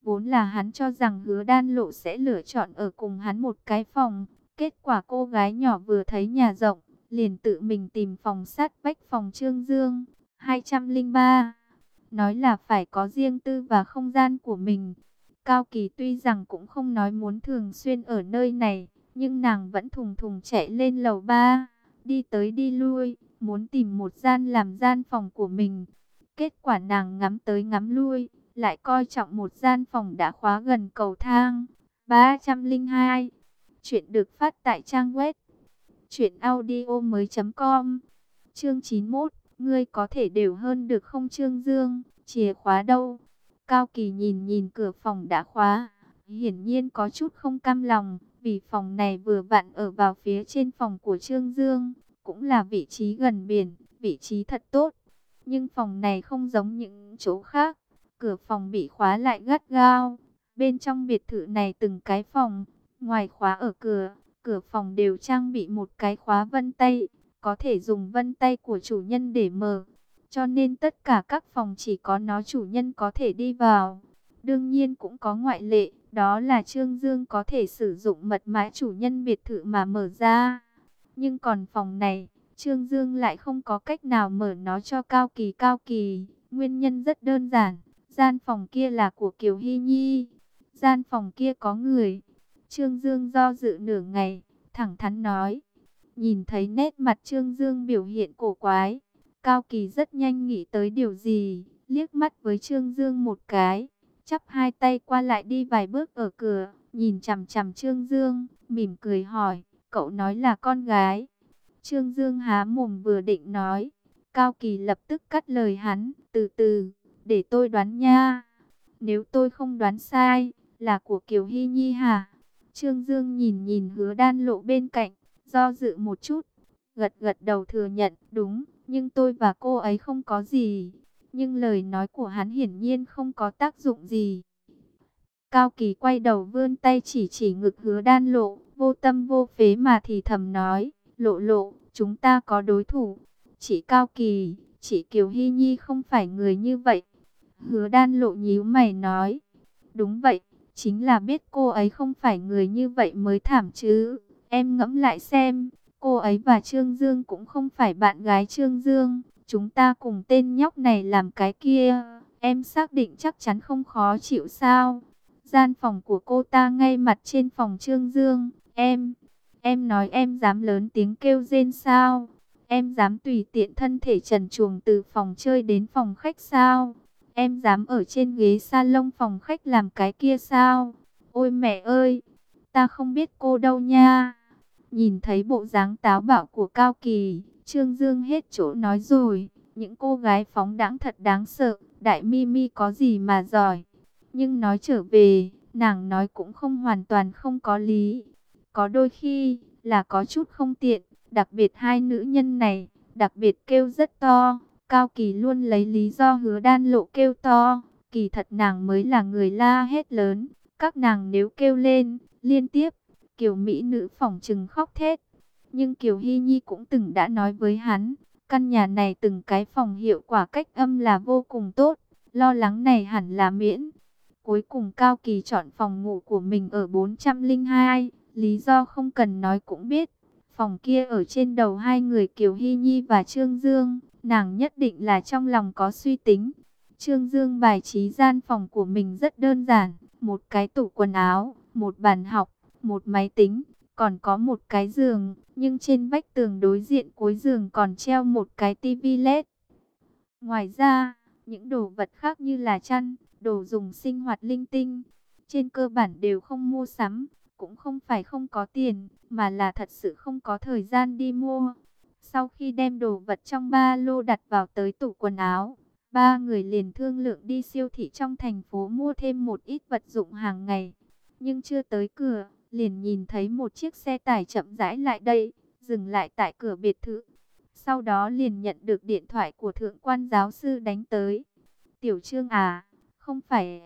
Vốn là hắn cho rằng Hứa Đan Lộ sẽ lựa chọn ở cùng hắn một cái phòng. Kết quả cô gái nhỏ vừa thấy nhà rộng, liền tự mình tìm phòng sát vách phòng Trương Dương. 203. Nói là phải có riêng tư và không gian của mình. Cao Kỳ tuy rằng cũng không nói muốn thường xuyên ở nơi này, nhưng nàng vẫn thùng thùng chạy lên lầu 3, đi tới đi lui, muốn tìm một gian làm gian phòng của mình. Kết quả nàng ngắm tới ngắm lui, lại coi trọng một gian phòng đã khóa gần cầu thang. 302. Chuyện được phát tại trang web truyệnaudiomoi.com. Chương 91, ngươi có thể đều hơn được không Trương Dương, chìa khóa đâu? Cao Kỳ nhìn nhìn cửa phòng đã khóa, hiển nhiên có chút không cam lòng, vì phòng này vừa vặn ở vào phía trên phòng của Trương Dương, cũng là vị trí gần biển, vị trí thật tốt. Nhưng phòng này không giống những chỗ khác, cửa phòng bị khóa lại gắt gao. Bên trong biệt thự này từng cái phòng, ngoài khóa ở cửa, cửa phòng đều trang bị một cái khóa vân tay, có thể dùng vân tay của chủ nhân để mở. Cho nên tất cả các phòng chỉ có nó chủ nhân có thể đi vào. Đương nhiên cũng có ngoại lệ, đó là Trương Dương có thể sử dụng mật mã chủ nhân biệt thự mà mở ra. Nhưng còn phòng này, Trương Dương lại không có cách nào mở nó cho Cao Kỳ. Nguyên nhân rất đơn giản, gian phòng kia là của Kiều Hy Nhi. Gian phòng kia có người. Trương Dương do dự nửa ngày, thẳng thắn nói. Nhìn thấy nét mặt Trương Dương biểu hiện cổ quái, Cao Kỳ rất nhanh nghĩ tới điều gì, liếc mắt với Trương Dương một cái, chắp hai tay qua lại đi vài bước ở cửa, nhìn chằm chằm Trương Dương, mỉm cười hỏi, cậu nói là con gái. Trương Dương há mồm vừa định nói, Cao Kỳ lập tức cắt lời hắn, từ từ, để tôi đoán nha. Nếu tôi không đoán sai, là của Kiều Hy Nhi hả? Trương Dương nhìn nhìn Hứa Đan Lộ bên cạnh, do dự một chút, gật gật đầu thừa nhận, đúng, nhưng tôi và cô ấy không có gì. Nhưng lời nói của hắn hiển nhiên không có tác dụng gì. Cao Kỳ quay đầu vươn tay chỉ ngực Hứa Đan Lộ, vô tâm vô phế mà thì thầm nói, Lộ Lộ, chúng ta có đối thủ. Chỉ Cao Kỳ, chỉ Kiều Hy Nhi không phải người như vậy. Hứa Đan Lộ nhíu mày nói, đúng vậy, chính là biết cô ấy không phải người như vậy mới thảm chứ. Em ngẫm lại xem, cô ấy và Trương Dương cũng không phải bạn gái Trương Dương. Chúng ta cùng tên nhóc này làm cái kia, em xác định chắc chắn không khó chịu sao? Gian phòng của cô ta ngay mặt trên phòng Trương Dương. Em nói em dám lớn tiếng kêu rên sao? Em dám tùy tiện thân thể trần truồng từ phòng chơi đến phòng khách sao? Em dám ở trên ghế salon phòng khách làm cái kia sao? Ôi mẹ ơi, ta không biết cô đâu nha. Nhìn thấy bộ dáng táo bạo của Cao Kỳ, Trương Dương hết chỗ nói rồi. Những cô gái phóng đãng thật đáng sợ, Đại Mimi có gì mà giỏi. Nhưng nói trở về, nàng nói cũng không hoàn toàn không có lý. Có đôi khi là có chút không tiện, đặc biệt hai nữ nhân này, đặc biệt kêu rất to. Cao Kỳ luôn lấy lý do Hứa Đan Lộ kêu to, kỳ thật nàng mới là người la hét lớn. Các nàng nếu kêu lên, liên tiếp, Kiều Mỹ nữ phỏng chừng khóc thét. Nhưng Kiều Hy Nhi cũng từng đã nói với hắn, căn nhà này từng cái phòng hiệu quả cách âm là vô cùng tốt, lo lắng này hẳn là miễn. Cuối cùng Cao Kỳ chọn phòng ngủ của mình ở 402, lý do không cần nói cũng biết. Phòng kia ở trên đầu hai người Kiều Hy Nhi và Trương Dương, nàng nhất định là trong lòng có suy tính. Trương Dương bài trí gian phòng của mình rất đơn giản, một cái tủ quần áo, một bàn học, một máy tính, còn có một cái giường, nhưng trên vách tường đối diện cuối giường còn treo một cái tivi LED. Ngoài ra, những đồ vật khác như là chăn, đồ dùng sinh hoạt linh tinh, trên cơ bản đều không mua sắm, cũng không phải không có tiền, mà là thật sự không có thời gian đi mua. Sau khi đem đồ vật trong ba lô đặt vào tới tủ quần áo, ba người liền thương lượng đi siêu thị trong thành phố mua thêm một ít vật dụng hàng ngày. Nhưng chưa tới cửa, liền nhìn thấy một chiếc xe tải chậm rãi lại đây, dừng lại tại cửa biệt thự. Sau đó liền nhận được điện thoại của thượng quan giáo sư đánh tới. Tiểu Trương à, không phải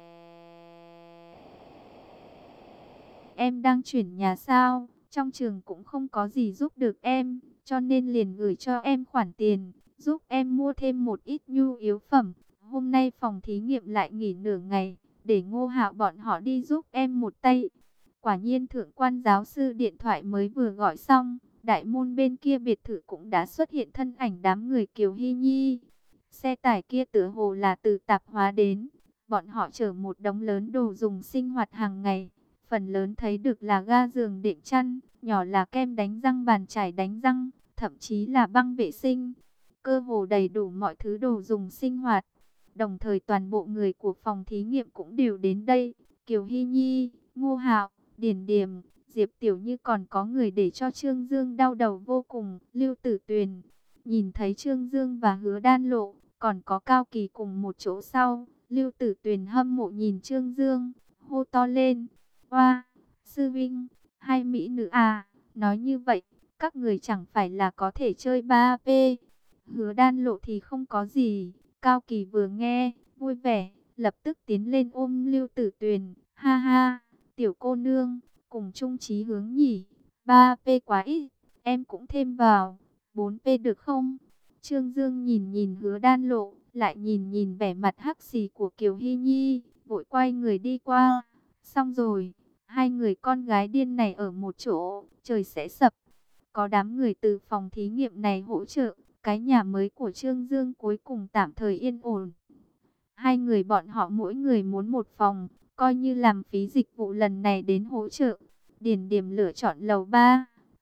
em đang chuyển nhà sao? Trong trường cũng không có gì giúp được em, cho nên liền gửi cho em khoản tiền, giúp em mua thêm một ít nhu yếu phẩm. Hôm nay phòng thí nghiệm lại nghỉ nửa ngày, để Ngô Hạo bọn họ đi giúp em một tay. Quả nhiên thượng quan giáo sư điện thoại mới vừa gọi xong, đại môn bên kia biệt thự cũng đã xuất hiện thân ảnh đám người Kiều Hy Nhi. Xe tải kia tựa hồ là từ tạp hóa đến, bọn họ chở một đống lớn đồ dùng sinh hoạt hàng ngày. Phần lớn thấy được là ga giường đệm chăn, nhỏ là kem đánh răng, bàn chải đánh răng, thậm chí là băng vệ sinh. Cơ hồ đầy đủ mọi thứ đồ dùng sinh hoạt. Đồng thời toàn bộ người của phòng thí nghiệm cũng đều đến đây. Kiều Hy Nhi, Ngô Hạo, Điền Điềm, Diệp Tiểu Như, còn có người để cho Trương Dương đau đầu vô cùng, Lưu Tử Tuyền. Nhìn thấy Trương Dương và Hứa Đan Lộ, còn có Cao Kỳ cùng một chỗ sau, Lưu Tử Tuyền hâm mộ nhìn Trương Dương, hô to lên: "Oa, sư vinh, hai mỹ nữ à, nói như vậy, các người chẳng phải là có thể chơi 3P." Hứa Đan Lộ thì không có gì, Cao Kỳ vừa nghe, vui vẻ, lập tức tiến lên ôm Lưu Tử Tuyền, "Ha ha, tiểu cô nương, cùng chung chí hướng nhỉ, 3P quá ít, em cũng thêm vào, 4P được không?" Trương Dương nhìn nhìn Hứa Đan Lộ, lại nhìn nhìn vẻ mặt hắc xì của Kiều Hy Nhi, vội quay người đi qua. Xong rồi, hai người con gái điên này ở một chỗ, trời sẽ sập. Có đám người từ phòng thí nghiệm này hỗ trợ, cái nhà mới của Trương Dương cuối cùng tạm thời yên ổn. Hai người bọn họ mỗi người muốn một phòng, coi như làm phí dịch vụ lần này đến hỗ trợ. Điền Điểm lựa chọn lầu 3,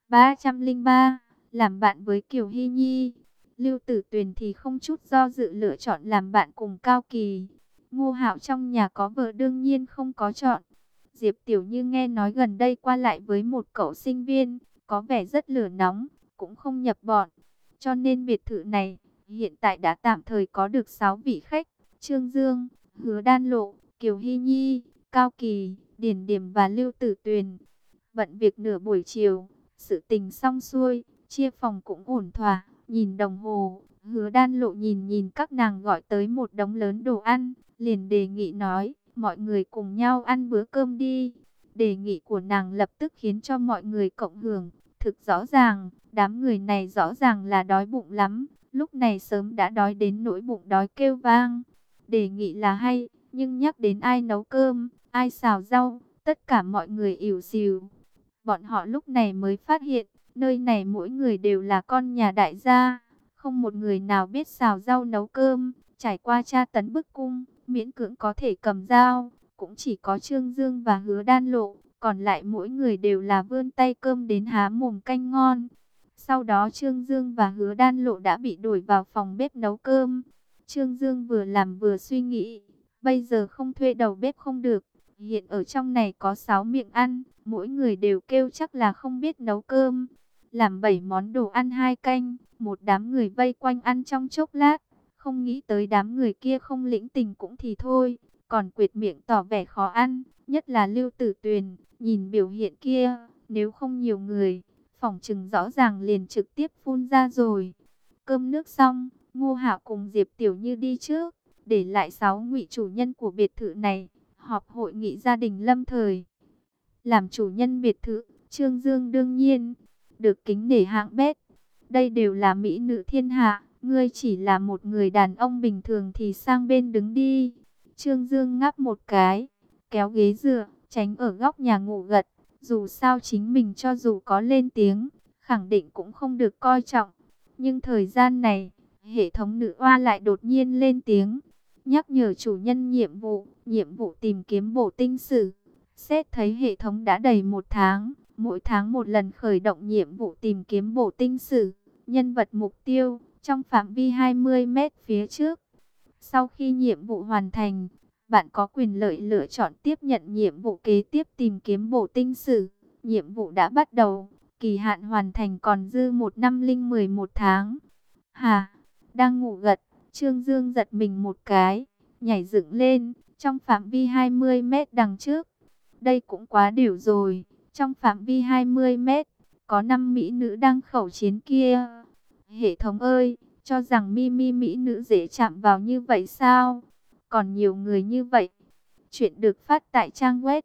303, làm bạn với Kiều Hy Nhi. Lưu Tử Tuyền thì không chút do dự lựa chọn làm bạn cùng Cao Kỳ. Ngô Hạo trong nhà có vợ đương nhiên không có chọn. Diệp Tiểu Như nghe nói gần đây qua lại với một cậu sinh viên, có vẻ rất lửa nóng, cũng không nhập bọn. Cho nên biệt thự này hiện tại đã tạm thời có được 6 vị khách: Trương Dương, Hứa Đan Lộ, Kiều Hy Nhi, Cao Kỳ, Điền Điểm và Lưu Tử Tuyền. Bận việc nửa buổi chiều, sự tình xong xuôi, chia phòng cũng ổn thỏa. Nhìn đồng hồ, Hứa Đan Lộ nhìn nhìn các nàng gọi tới một đống lớn đồ ăn, liền đề nghị nói: "Mọi người cùng nhau ăn bữa cơm đi." Đề nghị của nàng lập tức khiến cho mọi người cộng hưởng. Thực rõ ràng, đám người này rõ ràng là đói bụng lắm, lúc này sớm đã đói đến nỗi bụng đói kêu vang. Đề nghị là hay, nhưng nhắc đến ai nấu cơm, ai xào rau, tất cả mọi người ỉu xìu. Bọn họ lúc này mới phát hiện, nơi này mỗi người đều là con nhà đại gia, không một người nào biết xào rau nấu cơm. Trải qua tra tấn bức cung, miễn cưỡng có thể cầm dao, cũng chỉ có Trương Dương và Hứa Đan Lộ, còn lại mỗi người đều là vươn tay cơm đến há mồm canh ngon. Sau đó Trương Dương và Hứa Đan Lộ đã bị đuổi vào phòng bếp nấu cơm. Trương Dương vừa làm vừa suy nghĩ, bây giờ không thuê đầu bếp không được. Hiện ở trong này có 6 miệng ăn, mỗi người đều kêu chắc là không biết nấu cơm. Làm 7 món đồ ăn 2 canh, một đám người vây quanh ăn trong chốc lát. Không nghĩ tới đám người kia không lĩnh tình cũng thì thôi, còn quệt miệng tỏ vẻ khó ăn, nhất là Lưu Tử Tuyền. Nhìn biểu hiện kia, nếu không nhiều người, phỏng chừng rõ ràng liền trực tiếp phun ra rồi. Cơm nước xong, Ngô Hạo cùng Diệp Tiểu Như đi trước, để lại 6 ngụy chủ nhân của biệt thự này họp hội nghị gia đình lâm thời. Làm chủ nhân biệt thự, Trương Dương đương nhiên được kính nể hạng bét. Đây đều là mỹ nữ thiên hạ, ngươi chỉ là một người đàn ông bình thường thì sang bên đứng đi. Trương Dương ngáp một cái, kéo ghế dựa, tránh ở góc nhà ngủ gật. Dù sao chính mình cho dù có lên tiếng, khẳng định cũng không được coi trọng. Nhưng thời gian này, hệ thống nữ oa lại đột nhiên lên tiếng, nhắc nhở chủ nhân nhiệm vụ tìm kiếm bổ tinh sử. Xét thấy hệ thống đã đầy 1 tháng, mỗi tháng một lần khởi động nhiệm vụ tìm kiếm bổ tinh sử, nhân vật mục tiêu, trong phạm vi 20 mét phía trước. Sau khi nhiệm vụ hoàn thành, bạn có quyền lợi lựa chọn tiếp nhận nhiệm vụ kế tiếp tìm kiếm bổ tinh sử. Nhiệm vụ đã bắt đầu, kỳ hạn hoàn thành còn dư 1 năm 011 tháng. Hà, đang ngủ gật, Trương Dương giật mình một cái, nhảy dựng lên, trong phạm vi 20 mét đằng trước. Đây cũng quá điểu rồi, trong phạm vi 20 mét, có 5 mỹ nữ đang khẩu chiến kia. Hệ thống ơi, cho rằng mỹ nữ dễ chạm vào như vậy sao? Còn nhiều người như vậy. Chuyện được phát tại trang web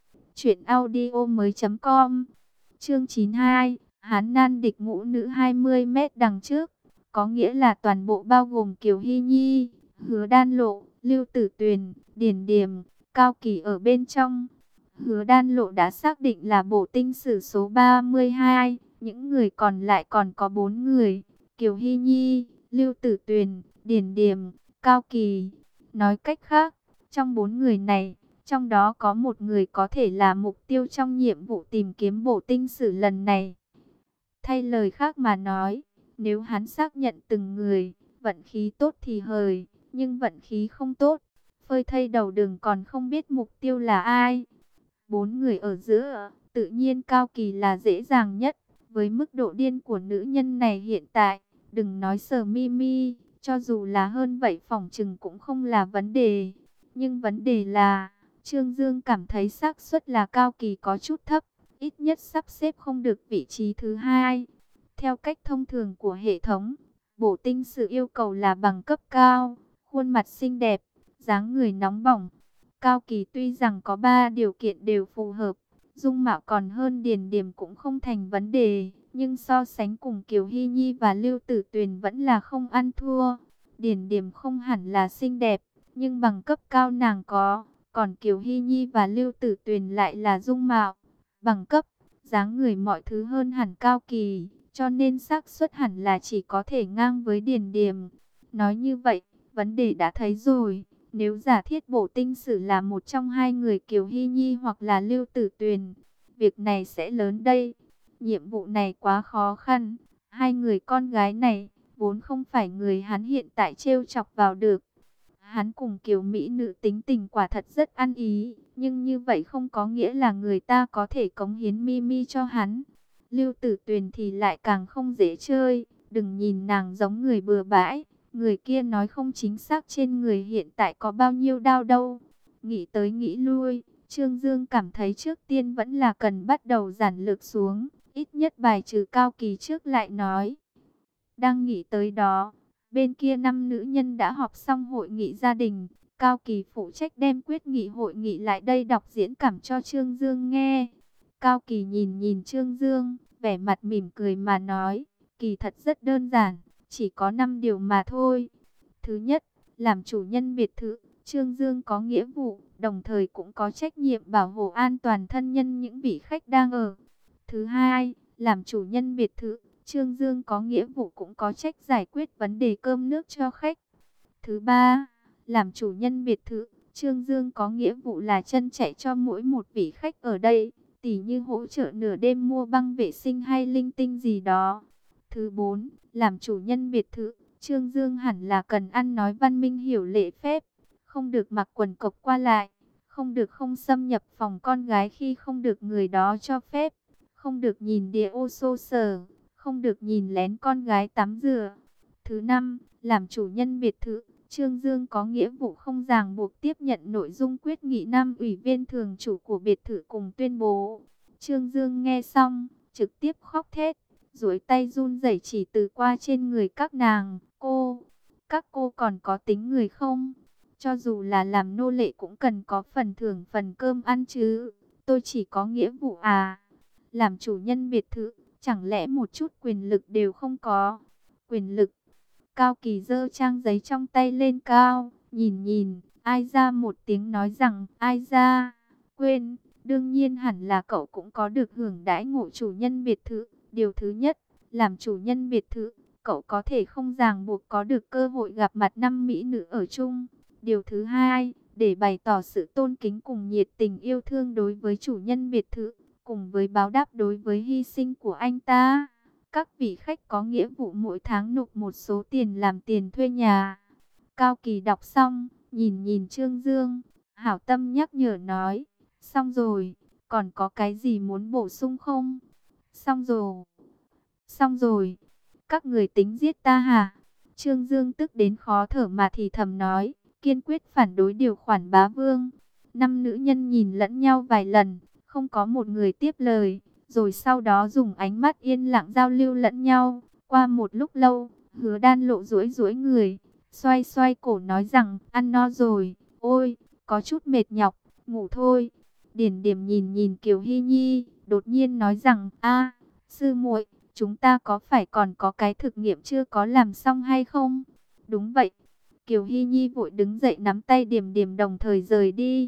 truyệnaudiomoi.com. Chương 92, Hán Nan địch ngũ nữ 20 mét đằng trước, có nghĩa là toàn bộ bao gồm Kiều Hy Nhi, Hứa Đan Lộ, Lưu Tử Tuyền, Điền Điềm, Cao Kỳ ở bên trong. Hứa Đan Lộ đã xác định là bổ tinh sử số 32. Những người còn lại còn có 4 người. Kiều Hy Nhi, Lưu Tử Tuyền, Điền Điềm, Cao Kỳ. Nói cách khác, trong 4 người này, trong đó có một người có thể là mục tiêu trong nhiệm vụ tìm kiếm bổ tinh sử lần này. Thay lời khác mà nói, nếu hắn xác nhận từng người, vận khí tốt thì hời, nhưng vận khí không tốt, phơi thây đầu đường còn không biết mục tiêu là ai. 4 người ở giữa, tự nhiên Cao Kỳ là dễ dàng nhất. Với mức độ điên của nữ nhân này hiện tại, đừng nói Sở Mi Mi, cho dù là hơn vậy phỏng chừng cũng không là vấn đề. Nhưng vấn đề là, Trương Dương cảm thấy xác suất là Cao Kỳ có chút thấp, ít nhất sắp xếp không được vị trí thứ hai. Theo cách thông thường của hệ thống, bổ tinh sử yêu cầu là bằng cấp cao, khuôn mặt xinh đẹp, dáng người nóng bỏng. Cao Kỳ tuy rằng có 3 điều kiện đều phù hợp, dung mạo còn hơn Điền Điềm cũng không thành vấn đề, nhưng so sánh cùng Kiều Hy Nhi và Lưu Tử Tuyền vẫn là không ăn thua. Điền Điềm không hẳn là xinh đẹp, nhưng bằng cấp cao nàng có, còn Kiều Hy Nhi và Lưu Tử Tuyền lại là dung mạo, bằng cấp, dáng người mọi thứ hơn hẳn Cao Kỳ, cho nên xác suất hẳn là chỉ có thể ngang với Điền Điềm. Nói như vậy, vấn đề đã thấy rồi. Nếu giả thiết bổ tinh sử là một trong hai người Kiều Hy Nhi hoặc là Lưu Tử Tuyền, việc này sẽ lớn đây. Nhiệm vụ này quá khó khăn. Hai người con gái này vốn không phải người hắn hiện tại trêu chọc vào được. Hắn cùng Kiều Mỹ nữ tính tình quả thật rất ăn ý, nhưng như vậy không có nghĩa là người ta có thể cống hiến Mimi cho hắn. Lưu Tử Tuyền thì lại càng không dễ chơi, đừng nhìn nàng giống người bừa bãi. Người kia nói không chính xác trên người hiện tại có bao nhiêu đao đâu. Nghĩ tới nghĩ lui, Trương Dương cảm thấy trước tiên vẫn là cần bắt đầu giản lược xuống. Ít nhất bài trừ Cao Kỳ trước lại nói. Đang nghĩ tới đó, bên kia 5 nữ nhân đã họp xong hội nghị gia đình. Cao Kỳ phụ trách đem quyết nghị hội nghị lại đây đọc diễn cảm cho Trương Dương nghe. Cao Kỳ nhìn nhìn Trương Dương, vẻ mặt mỉm cười mà nói, kỳ thật rất đơn giản. Chỉ có 5 điều mà thôi. Thứ nhất, làm chủ nhân biệt thự, Trương Dương có nghĩa vụ, đồng thời cũng có trách nhiệm bảo hộ an toàn thân nhân những vị khách đang ở. Thứ hai, làm chủ nhân biệt thự, Trương Dương có nghĩa vụ cũng có trách giải quyết vấn đề cơm nước cho khách. Thứ ba, làm chủ nhân biệt thự, Trương Dương có nghĩa vụ là chân chạy cho mỗi một vị khách ở đây, tỉ như hỗ trợ nửa đêm mua băng vệ sinh hay linh tinh gì đó. Thứ bốn, làm chủ nhân biệt thự, Trương Dương hẳn là cần ăn nói văn minh hiểu lễ phép, không được mặc quần cộc qua lại, không được không xâm nhập phòng con gái khi không được người đó cho phép, không được nhìn đĩa ô xô sở, không được nhìn lén con gái tắm rửa. Thứ năm, làm chủ nhân biệt thự, Trương Dương có nghĩa vụ không ràng buộc tiếp nhận nội dung quyết nghị 5 ủy viên thường chủ của biệt thự cùng tuyên bố. Trương Dương nghe xong, trực tiếp khóc thét, duỗi tay run rẩy chỉ từ qua trên người các nàng. Các cô còn có tính người không? Cho dù là làm nô lệ cũng cần có phần thưởng phần cơm ăn chứ. Tôi chỉ có nghĩa vụ à? Làm chủ nhân biệt thự, chẳng lẽ một chút quyền lực đều không có? Quyền lực? Cao Kỳ giơ trang giấy trong tay lên cao, nhìn nhìn, ai ra một tiếng nói rằng, ai ra, quên, đương nhiên hẳn là cậu cũng có được hưởng đãi ngộ chủ nhân biệt thự. Điều thứ nhất, làm chủ nhân biệt thự, cậu có thể không ràng buộc có được cơ hội gặp mặt 5 mỹ nữ ở chung. Điều thứ hai, để bày tỏ sự tôn kính cùng nhiệt tình yêu thương đối với chủ nhân biệt thự, cùng với báo đáp đối với hy sinh của anh ta, các vị khách có nghĩa vụ mỗi tháng nộp một số tiền làm tiền thuê nhà. Cao Kỳ đọc xong, nhìn nhìn Trương Dương, hảo tâm nhắc nhở nói, xong rồi, còn có cái gì muốn bổ sung không? Xong rồi. Xong rồi, các người tính giết ta hả? Trương Dương tức đến khó thở mà thì thầm nói, kiên quyết phản đối điều khoản bá vương. 5 nữ nhân nhìn lẫn nhau vài lần, không có một người tiếp lời, rồi sau đó dùng ánh mắt yên lặng giao lưu lẫn nhau. Qua một lúc lâu, Hứa Đan Lộ duỗi duỗi người, xoay xoay cổ nói rằng, ăn no rồi, ôi, có chút mệt nhọc, ngủ thôi. Điền Điềm nhìn nhìn Kiều Hy Nhi, đột nhiên nói rằng, a, sư muội, chúng ta có phải còn có cái thực nghiệm chưa có làm xong hay không? Đúng vậy. Kiều Hy Nhi vội đứng dậy nắm tay Điềm Điềm đồng thời rời đi.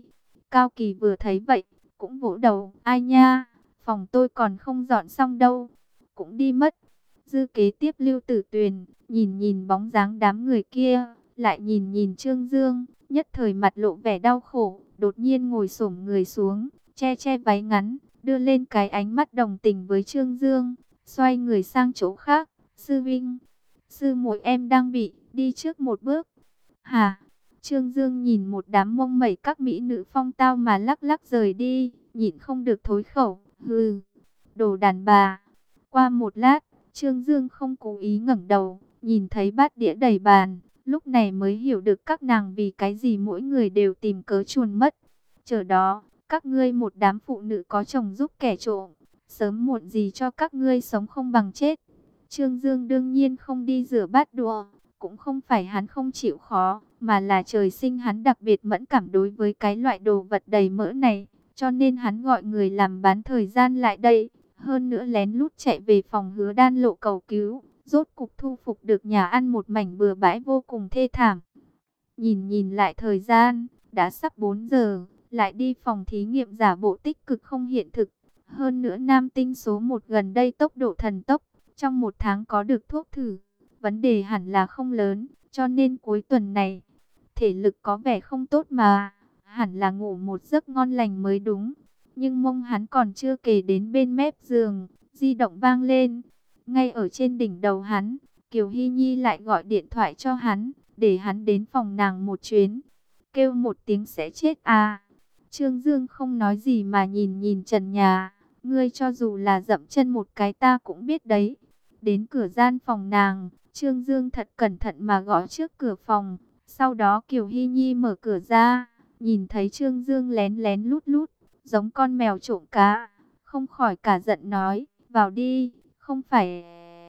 Cao Kỳ vừa thấy vậy, cũng vỗ đầu, ai nha, phòng tôi còn không dọn xong đâu, cũng đi mất. Dư kế tiếp Lưu Tử Tuyền, nhìn nhìn bóng dáng đám người kia, lại nhìn nhìn Trương Dương, nhất thời mặt lộ vẻ đau khổ, đột nhiên ngồi xổm người xuống, che che váy ngắn, đưa lên cái ánh mắt đồng tình với Trương Dương, xoay người sang chỗ khác. Sư Vinh, sư muội em đang bị, đi trước một bước. Hả? Trương Dương nhìn một đám mông mẩy các mỹ nữ phong tao mà lắc lắc rời đi, nhịn không được thối khẩu, hừ, đồ đàn bà. Qua một lát, Trương Dương không cố ý ngẩng đầu, nhìn thấy bát đĩa đầy bàn, lúc này mới hiểu được các nàng vì cái gì mỗi người đều tìm cớ chuồn mất. Chờ đó, các ngươi một đám phụ nữ có chồng giúp kẻ trộm, sớm muộn gì cho các ngươi sống không bằng chết. Trương Dương đương nhiên không đi rửa bát đũa, cũng không phải hắn không chịu khó, mà là trời sinh hắn đặc biệt mẫn cảm đối với cái loại đồ vật đầy mỡ này, cho nên hắn gọi người làm bán thời gian lại đây, hơn nữa lén lút chạy về phòng Hứa Đan Lộ cầu cứu, rốt cục thu phục được nhà ăn một mảnh bừa bãi vô cùng thê thảm. Nhìn nhìn lại thời gian, đã sắp 4 giờ, lại đi phòng thí nghiệm giả bộ tích cực không hiện thực. Hơn nữa nam tinh số 1 gần đây tốc độ thần tốc, trong 1 tháng có được thuốc thử. Vấn đề hẳn là không lớn, cho nên cuối tuần này, thể lực có vẻ không tốt mà, hẳn là ngủ một giấc ngon lành mới đúng. Nhưng mông hắn còn chưa kề đến bên mép giường, di động vang lên. Ngay ở trên đỉnh đầu hắn, Kiều Hy Nhi lại gọi điện thoại cho hắn, để hắn đến phòng nàng một chuyến. Kêu một tiếng sẽ chết à. Trương Dương không nói gì mà nhìn nhìn trần nhà. Ngươi cho dù là dậm chân một cái ta cũng biết đấy. Đến cửa gian phòng nàng, Trương Dương thật cẩn thận mà gõ trước cửa phòng. Sau đó Kiều Hy Nhi mở cửa ra, nhìn thấy Trương Dương lén lén lút lút, giống con mèo trộm cá. Không khỏi cả giận nói, vào đi, không phải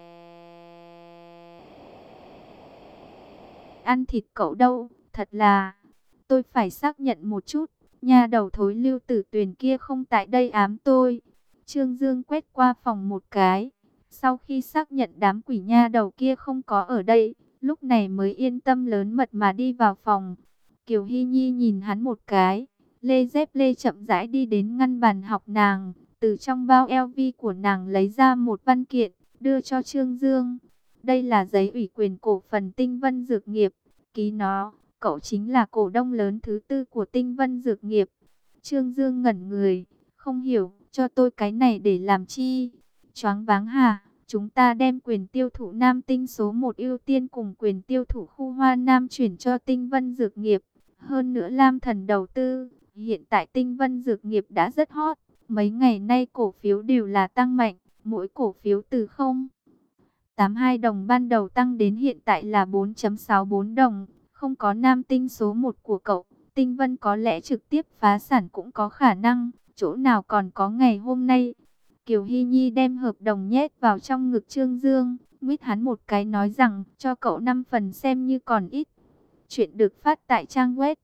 ăn thịt cậu đâu, thật là, tôi phải xác nhận một chút, nhà đầu thối Lưu Tử Tuyền kia không tại đây ám tôi. Trương Dương quét qua phòng một cái, sau khi xác nhận đám quỷ nha đầu kia không có ở đây, lúc này mới yên tâm lớn mật mà đi vào phòng. Kiều Hy Nhi nhìn hắn một cái, lê dép lê chậm rãi đi đến ngăn bàn học nàng, từ trong bao LV của nàng lấy ra một văn kiện, đưa cho Trương Dương. Đây là giấy ủy quyền cổ phần Tinh Vân Dược Nghiệp, ký nó, cậu chính là cổ đông lớn thứ 4 của Tinh Vân Dược Nghiệp. Trương Dương ngẩn người, không hiểu, cho tôi cái này để làm chi? Choáng váng hả? Chúng ta đem quyền tiêu thụ Nam Tinh số 1 ưu tiên cùng quyền tiêu thụ khu Hoa Nam chuyển cho Tinh Vân Dược Nghiệp. Hơn nữa Lam Thần đầu tư, hiện tại Tinh Vân Dược Nghiệp đã rất hot. Mấy ngày nay cổ phiếu đều là tăng mạnh, mỗi cổ phiếu từ 0,82 đồng ban đầu tăng đến hiện tại là 4,64 đồng. Không có Nam Tinh số 1 của cậu, Tinh Vân có lẽ trực tiếp phá sản cũng có khả năng, chỗ nào còn có ngày hôm nay. Kiều Hy Nhi đem hợp đồng nhét vào trong ngực Trương Dương, nguyết hắn một cái nói rằng cho cậu 5 phần xem như còn ít. Chuyện được phát tại trang web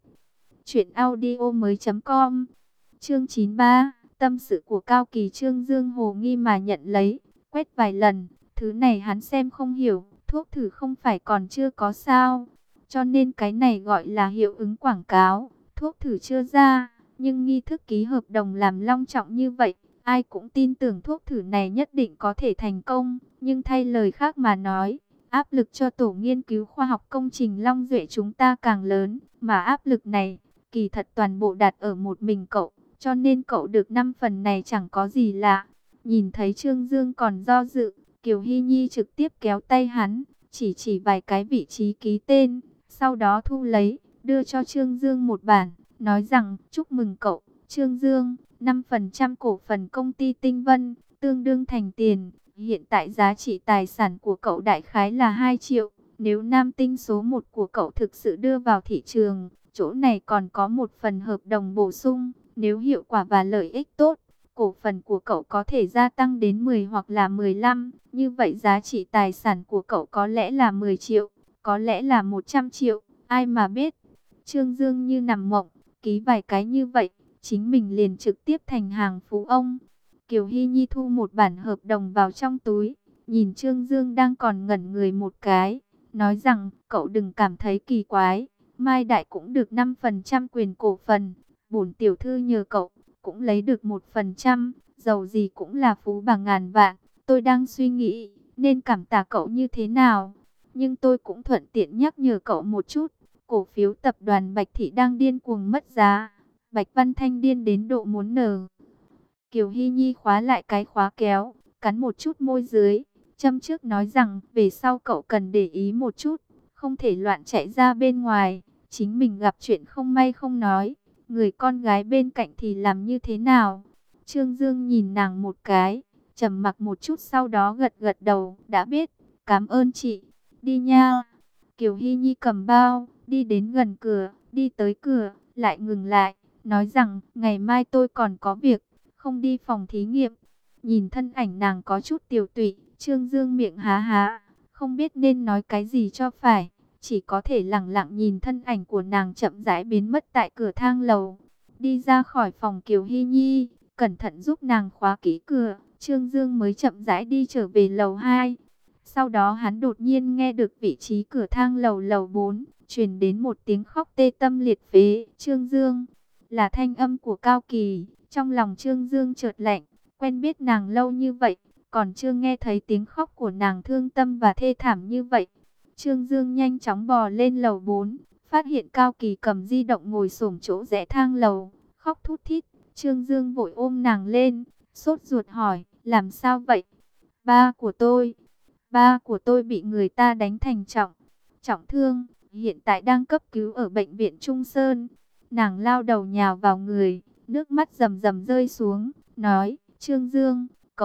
truyệnaudiomoi.com. Chương 93, tâm sự của Cao Kỳ. Trương Dương hồ nghi mà nhận lấy, quét vài lần, thứ này hắn xem không hiểu, thuốc thử không phải còn chưa có sao? Cho nên cái này gọi là hiệu ứng quảng cáo, thuốc thử chưa ra, nhưng nghi thức ký hợp đồng làm long trọng như vậy, ai cũng tin tưởng thuốc thử này nhất định có thể thành công. Nhưng thay lời khác mà nói, áp lực cho tổ nghiên cứu khoa học công trình Long Duệ chúng ta càng lớn, mà áp lực này, kỳ thật toàn bộ đặt ở một mình cậu, cho nên cậu được 5 phần này chẳng có gì lạ. Nhìn thấy Trương Dương còn do dự, Kiều Hy Nhi trực tiếp kéo tay hắn, chỉ vài cái vị trí ký tên, sau đó thu lấy, đưa cho Trương Dương một bản, nói rằng chúc mừng cậu, Trương Dương, 5% cổ phần công ty Tinh Vân, tương đương thành tiền. Hiện tại giá trị tài sản của cậu đại khái là 2 triệu. Nếu Nam Tinh số 1 của cậu thực sự đưa vào thị trường, chỗ này còn có một phần hợp đồng bổ sung. Nếu hiệu quả và lợi ích tốt, cổ phần của cậu có thể gia tăng đến 10 hoặc là 15. Như vậy giá trị tài sản của cậu có lẽ là 10 triệu, có lẽ là 100 triệu, ai mà biết. Trương Dương như nằm mộng, ký vài cái như vậy, chính mình liền trực tiếp thành hàng phú ông. Kiều Hy Nhi thu một bản hợp đồng vào trong túi, nhìn Trương Dương đang còn ngẩn người một cái, nói rằng cậu đừng cảm thấy kỳ quái, Mai Đại cũng được 5% quyền cổ phần, bổn tiểu thư nhờ cậu, cũng lấy được 1%, dầu gì cũng là phú bà ngàn vạn. Tôi đang suy nghĩ, nên cảm tạ cậu như thế nào. Nhưng tôi cũng thuận tiện nhắc nhở cậu một chút, cổ phiếu tập đoàn Bạch Thị đang điên cuồng mất giá. Bạch Văn Thanh điên đến độ muốn nở. Kiều Hy Nhi khóa lại cái khóa kéo, cắn một chút môi dưới, châm trước nói rằng về sau cậu cần để ý một chút, không thể loạn chạy ra bên ngoài, chính mình gặp chuyện không may không nói, người con gái bên cạnh thì làm như thế nào. Trương Dương nhìn nàng một cái, trầm mặc một chút sau đó gật gật đầu, đã biết, cảm ơn chị, đi nha. Kiều Hy Nhi cầm bao, đi đến gần cửa, đi tới cửa, lại ngừng lại, nói rằng ngày mai tôi còn có việc, không đi phòng thí nghiệm. Nhìn thân ảnh nàng có chút tiều tụy, Trương Dương miệng há há, không biết nên nói cái gì cho phải, chỉ có thể lặng lặng nhìn thân ảnh của nàng chậm rãi biến mất tại cửa thang lầu. Đi ra khỏi phòng Kiều Hy Nhi, cẩn thận giúp nàng khóa kỹ cửa, Trương Dương mới chậm rãi đi trở về lầu 2. Sau đó hắn đột nhiên nghe được vị trí cửa thang lầu 4, truyền đến một tiếng khóc tê tâm liệt phế. Trương Dương, là thanh âm của Cao Kỳ. Trong lòng Trương Dương chợt lạnh, quen biết nàng lâu như vậy, còn chưa nghe thấy tiếng khóc của nàng thương tâm và thê thảm như vậy. Trương Dương nhanh chóng bò lên lầu 4, phát hiện Cao Kỳ cầm di động ngồi xổm chỗ rẽ thang lầu, khóc thút thít. Trương Dương vội ôm nàng lên, sốt ruột hỏi, làm sao vậy? Ba của tôi bị người ta đánh thành trọng thương, hiện tại đang cấp cứu ở bệnh viện Trung Sơn. Nàng lao đầu nhào vào người, nước mắt rầm rầm rơi xuống, nói, Trương Dương,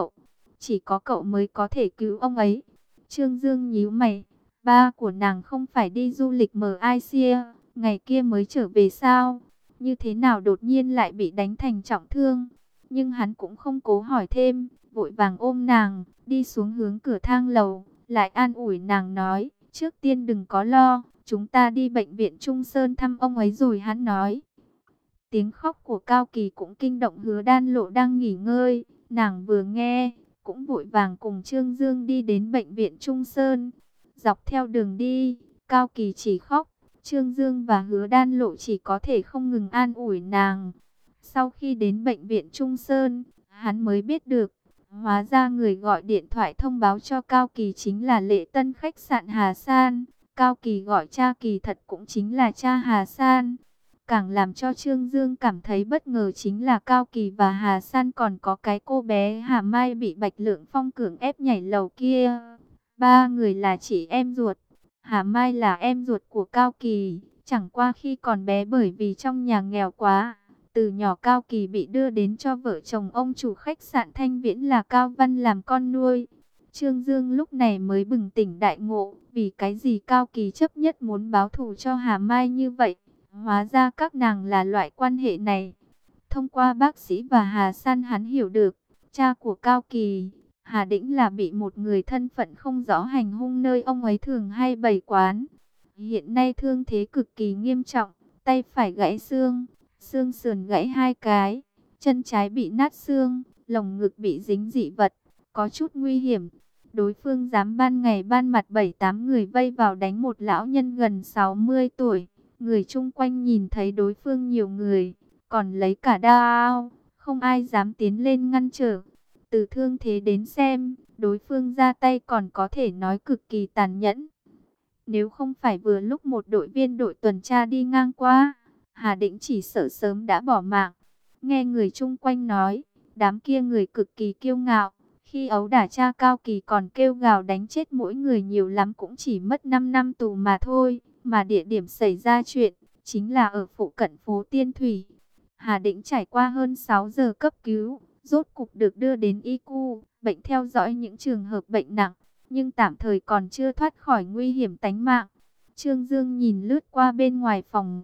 chỉ có cậu mới có thể cứu ông ấy. Trương Dương nhíu mày, ba của nàng không phải đi du lịch Malaysia, ngày kia mới trở về sao? Như thế nào đột nhiên lại bị đánh thành trọng thương? Nhưng hắn cũng không cố hỏi thêm, vội vàng ôm nàng, đi xuống hướng cửa thang lầu, lại an ủi nàng nói, trước tiên đừng có lo, chúng ta đi bệnh viện Trung Sơn thăm ông ấy rồi. Hắn nói. Tiếng khóc của Cao Kỳ cũng kinh động Hứa Đan Lộ đang nghỉ ngơi, nàng vừa nghe, cũng vội vàng cùng Trương Dương đi đến bệnh viện Trung Sơn. Dọc theo đường đi, Cao Kỳ chỉ khóc, Trương Dương và Hứa Đan Lộ chỉ có thể không ngừng an ủi nàng. Sau khi đến bệnh viện Trung Sơn, hắn mới biết được, hóa ra người gọi điện thoại thông báo cho Cao Kỳ chính là lễ tân khách sạn Hà San. Cao Kỳ gọi cha kỳ thật cũng chính là cha Hà San. Càng làm cho Trương Dương cảm thấy bất ngờ chính là Cao Kỳ và Hà San còn có cái cô bé Hà Mai bị Bạch Lượng Phong cưỡng ép nhảy lầu kia. Ba người là chị em ruột. Hà Mai là em ruột của Cao Kỳ. Chẳng qua khi còn bé bởi vì trong nhà nghèo quá, từ nhỏ Cao Kỳ bị đưa đến cho vợ chồng ông chủ khách sạn Thanh Viễn là Cao Văn làm con nuôi. Trương Dương lúc này mới bừng tỉnh đại ngộ, vì cái gì Cao Kỳ chấp nhất muốn báo thù cho Hà Mai như vậy. Hóa ra các nàng là loại quan hệ này. Thông qua bác sĩ và Hà San hắn hiểu được, cha của Cao Kỳ, Hà Đĩnh là bị một người thân phận không rõ hành hung nơi ông ấy thường hay bày quán. Hiện nay thương thế cực kỳ nghiêm trọng, tay phải gãy xương, xương sườn gãy 2 cái, chân trái bị nát xương, lồng ngực bị dính dị vật, có chút nguy hiểm. Đối phương dám ban ngày ban mặt 7-8 người vây vào đánh một lão nhân gần 60 tuổi. Người chung quanh nhìn thấy đối phương nhiều người, còn lấy cả đao, không ai dám tiến lên ngăn trở. Từ thương thế đến xem, đối phương ra tay còn có thể nói cực kỳ tàn nhẫn. Nếu không phải vừa lúc một đội viên đội tuần tra đi ngang qua, Hà Đĩnh chỉ sợ sớm đã bỏ mạng. Nghe người chung quanh nói, đám kia người cực kỳ kiêu ngạo. Khi ấu đả cha Cao Kỳ còn kêu gào đánh chết mỗi người nhiều lắm cũng chỉ mất 5 năm tù mà thôi. Mà địa điểm xảy ra chuyện, chính là ở phụ cận phố Tiên Thủy. Hà Đĩnh trải qua hơn 6 giờ cấp cứu, rốt cục được đưa đến ICU, bệnh theo dõi những trường hợp bệnh nặng, nhưng tạm thời còn chưa thoát khỏi nguy hiểm tánh mạng. Trương Dương nhìn lướt qua bên ngoài phòng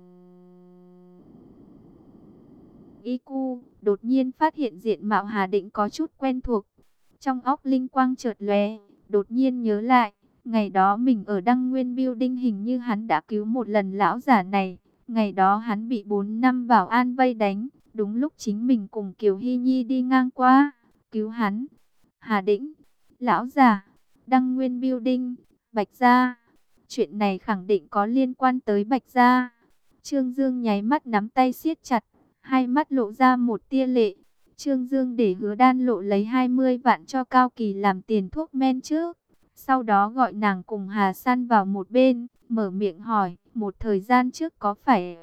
ICU, đột nhiên phát hiện diện mạo Hà Đĩnh có chút quen thuộc. Trong óc linh quang chợt lóe, đột nhiên nhớ lại, ngày đó mình ở Đăng Nguyên Building hình như hắn đã cứu một lần lão giả này. Ngày đó hắn bị 4 năm bảo an vây đánh, đúng lúc chính mình cùng Kiều Hy Nhi đi ngang qua, cứu hắn. Hà Đĩnh, lão giả, Đăng Nguyên Building, Bạch Gia. Chuyện này khẳng định có liên quan tới Bạch Gia. Trương Dương nháy mắt nắm tay siết chặt, hai mắt lộ ra một tia lệ. Trương Dương để Hứa Đan Lộ lấy 20 vạn cho Cao Kỳ làm tiền thuốc men trước. Sau đó gọi nàng cùng Hà San vào một bên, mở miệng hỏi, một thời gian trước có phải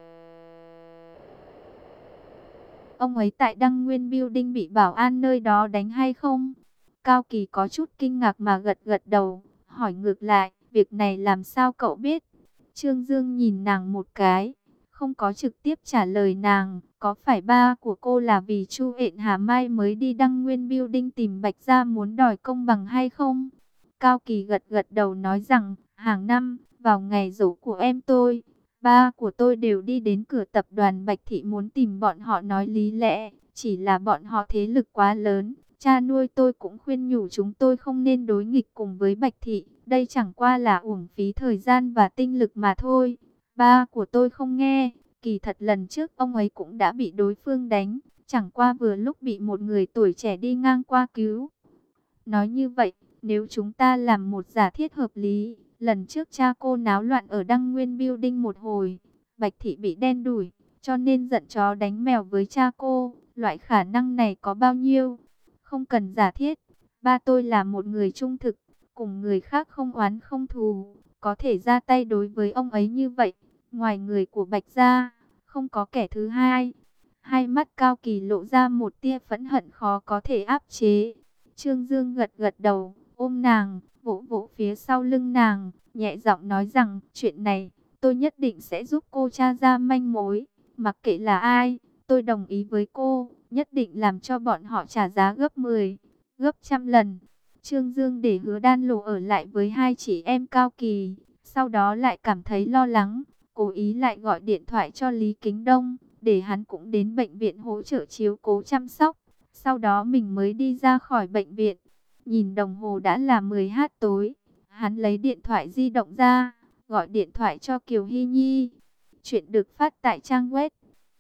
ông ấy tại Đăng Nguyên Building bị bảo an nơi đó đánh hay không? Cao Kỳ có chút kinh ngạc mà gật gật đầu, hỏi ngược lại, việc này làm sao cậu biết? Trương Dương nhìn nàng một cái, không có trực tiếp trả lời nàng, có phải ba của cô là vì Chu Hện Hà Mai mới đi Đăng Nguyên Building tìm Bạch Gia muốn đòi công bằng hay không? Cao Kỳ gật gật đầu nói rằng, hàng năm, vào ngày giỗ của em tôi, ba của tôi đều đi đến cửa tập đoàn Bạch Thị muốn tìm bọn họ nói lý lẽ, chỉ là bọn họ thế lực quá lớn. Cha nuôi tôi cũng khuyên nhủ chúng tôi không nên đối nghịch cùng với Bạch Thị, đây chẳng qua là uổng phí thời gian và tinh lực mà thôi. Ba của tôi không nghe, kỳ thật lần trước ông ấy cũng đã bị đối phương đánh, chẳng qua vừa lúc bị một người tuổi trẻ đi ngang qua cứu. Nói như vậy, nếu chúng ta làm một giả thiết hợp lý, lần trước cha cô náo loạn ở Đăng Nguyên Building một hồi, Bạch Thị bị đen đủi, cho nên giận chó đánh mèo với cha cô, loại khả năng này có bao nhiêu? Không cần giả thiết, ba tôi là một người trung thực, cùng người khác không oán không thù, có thể ra tay đối với ông ấy như vậy, ngoài người của Bạch Gia, không có kẻ thứ hai. Hai mắt Cao Kỳ lộ ra một tia phẫn hận khó có thể áp chế. Trương Dương gật gật đầu, ôm nàng, vỗ vỗ phía sau lưng nàng, nhẹ giọng nói rằng, chuyện này, tôi nhất định sẽ giúp cô tra ra manh mối, mặc kệ là ai, tôi đồng ý với cô, nhất định làm cho bọn họ trả giá gấp 10, gấp trăm lần. Trương Dương để Hứa Đan Lộ ở lại với hai chị em Cao Kỳ, sau đó lại cảm thấy lo lắng, cố ý lại gọi điện thoại cho Lý Kính Đông, để hắn cũng đến bệnh viện hỗ trợ chiếu cố chăm sóc. Sau đó mình mới đi ra khỏi bệnh viện. Nhìn đồng hồ đã là 10h tối. Hắn lấy điện thoại di động ra, gọi điện thoại cho Kiều Hy Nhi. Chuyện được phát tại trang web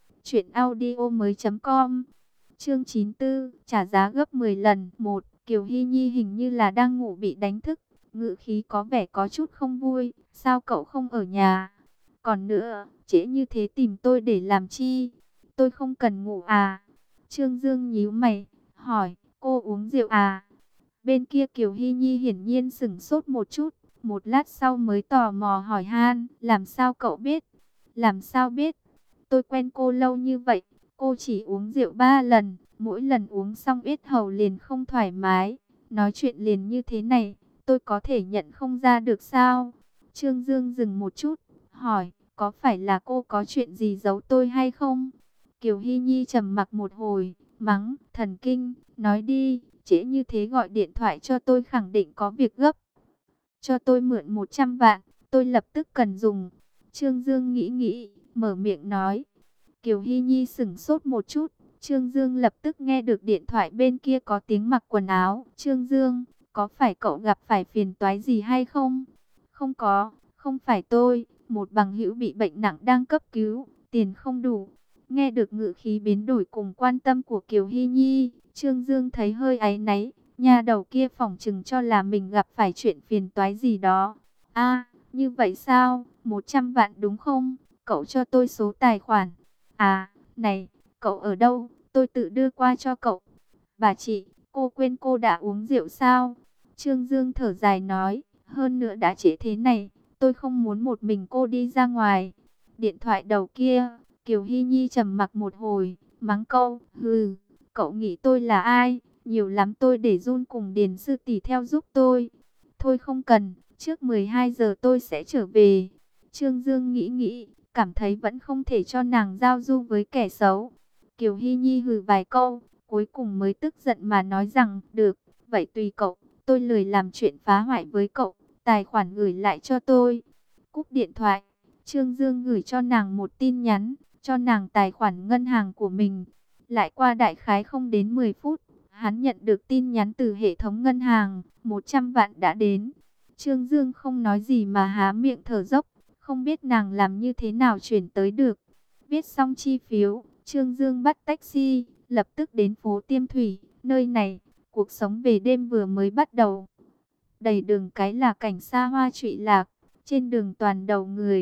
truyệnaudiomoi.com. Chương 94, trả giá gấp 10 lần. 1. Kiều Hy Nhi hình như là đang ngủ bị đánh thức, ngữ khí có vẻ có chút không vui. Sao cậu không ở nhà? Còn nữa, trễ như thế tìm tôi để làm chi? Tôi không cần ngủ à? Trương Dương nhíu mày, hỏi, cô uống rượu à? Bên kia Kiều Hy Nhi hiển nhiên sửng sốt một chút, một lát sau mới tò mò hỏi han, làm sao cậu biết? Làm sao biết? Tôi quen cô lâu như vậy, cô chỉ uống rượu 3 lần, mỗi lần uống xong yết hầu liền không thoải mái, nói chuyện liền như thế này, tôi có thể nhận không ra được sao? Trương Dương dừng một chút, hỏi, có phải là cô có chuyện gì giấu tôi hay không? Kiều Hy Nhi trầm mặc một hồi, mắng, thần kinh, nói đi, trễ như thế gọi điện thoại cho tôi khẳng định có việc gấp. Cho tôi mượn 100 vạn, tôi lập tức cần dùng. Trương Dương nghĩ nghĩ, mở miệng nói. Kiều Hy Nhi sửng sốt một chút, Trương Dương lập tức nghe được điện thoại bên kia có tiếng mặc quần áo. Trương Dương, có phải cậu gặp phải phiền toái gì hay không? Không có, không phải tôi, một bằng hữu bị bệnh nặng đang cấp cứu, tiền không đủ. Nghe được ngữ khí biến đổi cùng quan tâm của Kiều Hy Nhi, Trương Dương thấy hơi áy náy, nhà đầu kia phỏng chừng cho là mình gặp phải chuyện phiền toái gì đó. À, như vậy sao, 100 vạn đúng không? Cậu cho tôi số tài khoản. À, này, cậu ở đâu? Tôi tự đưa qua cho cậu. Bà chị, cô quên cô đã uống rượu sao? Trương Dương thở dài nói, hơn nữa đã trễ thế này, tôi không muốn một mình cô đi ra ngoài. Điện thoại đầu kia, Kiều Hy Nhi trầm mặc một hồi, mắng câu, hừ, cậu nghĩ tôi là ai? Nhiều lắm tôi để Jun cùng Điền sư tỷ theo giúp tôi. Thôi không cần, trước 12 giờ tôi sẽ trở về. Trương Dương nghĩ nghĩ, cảm thấy vẫn không thể cho nàng giao du với kẻ xấu. Kiều Hy Nhi hừ vài câu, cuối cùng mới tức giận mà nói rằng, được, vậy tùy cậu, tôi lười làm chuyện phá hoại với cậu, tài khoản gửi lại cho tôi. Cúp điện thoại, Trương Dương gửi cho nàng một tin nhắn, cho nàng tài khoản ngân hàng của mình. Lại qua đại khái không đến 10 phút, hắn nhận được tin nhắn từ hệ thống ngân hàng, 100 vạn đã đến. Trương Dương không nói gì mà há miệng thở dốc, không biết nàng làm như thế nào chuyển tới được. Viết xong chi phiếu, Trương Dương bắt taxi, lập tức đến phố Tiêm Thủy, nơi này, cuộc sống về đêm vừa mới bắt đầu. Đầy đường cái là cảnh xa hoa trụy lạc, trên đường toàn đầu người,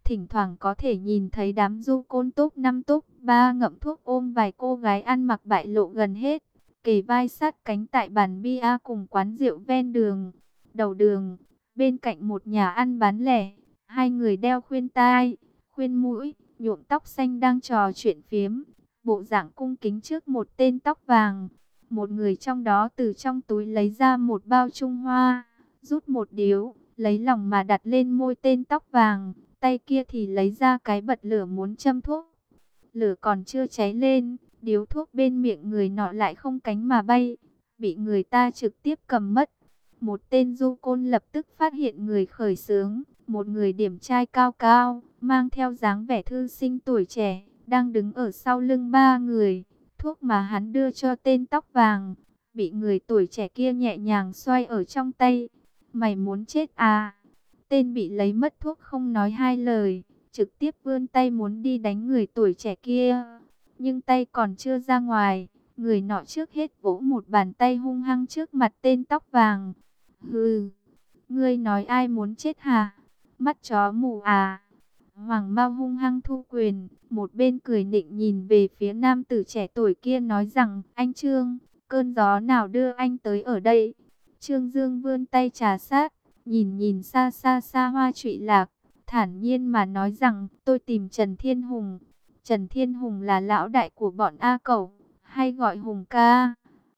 Thỉnh thoảng có thể nhìn thấy đám du côn top 5 top 3 ngậm thuốc ôm vài cô gái ăn mặc bại lộ gần hết, kề vai sát cánh tại bàn bia cùng quán rượu ven đường. Đầu đường, bên cạnh một nhà ăn bán lẻ, hai người đeo khuyên tai, khuyên mũi, nhuộm tóc xanh đang trò chuyện phiếm, bộ dạng cung kính trước một tên tóc vàng. Một người trong đó từ trong túi lấy ra một bao Trung Hoa, rút một điếu, lấy lòng mà đặt lên môi tên tóc vàng, tay kia thì lấy ra cái bật lửa muốn châm thuốc. Lửa còn chưa cháy lên, điếu thuốc bên miệng người nọ lại không cánh mà bay, bị người ta trực tiếp cầm mất. Một tên du côn lập tức phát hiện người khởi xướng, một người điểm trai cao cao, mang theo dáng vẻ thư sinh tuổi trẻ, đang đứng ở sau lưng ba người. Thuốc mà hắn đưa cho tên tóc vàng, bị người tuổi trẻ kia nhẹ nhàng xoay ở trong tay. Mày muốn chết à? Tên bị lấy mất thuốc không nói hai lời, trực tiếp vươn tay muốn đi đánh người tuổi trẻ kia. Nhưng tay còn chưa ra ngoài, người nọ trước hết vỗ một bàn tay hung hăng trước mặt tên tóc vàng. Hừ, ngươi nói ai muốn chết hả? Mắt chó mù à? Hoàng Mao hung hăng thu quyền, một bên cười nịnh nhìn về phía nam tử trẻ tuổi kia nói rằng, anh Trương, cơn gió nào đưa anh tới ở đây? Trương Dương vươn tay trà sát, nhìn nhìn xa xa xa hoa trụy lạc, thản nhiên mà nói rằng, tôi tìm Trần Thiên Hùng. Trần Thiên Hùng là lão đại của bọn A Cẩu, hay gọi Hùng ca.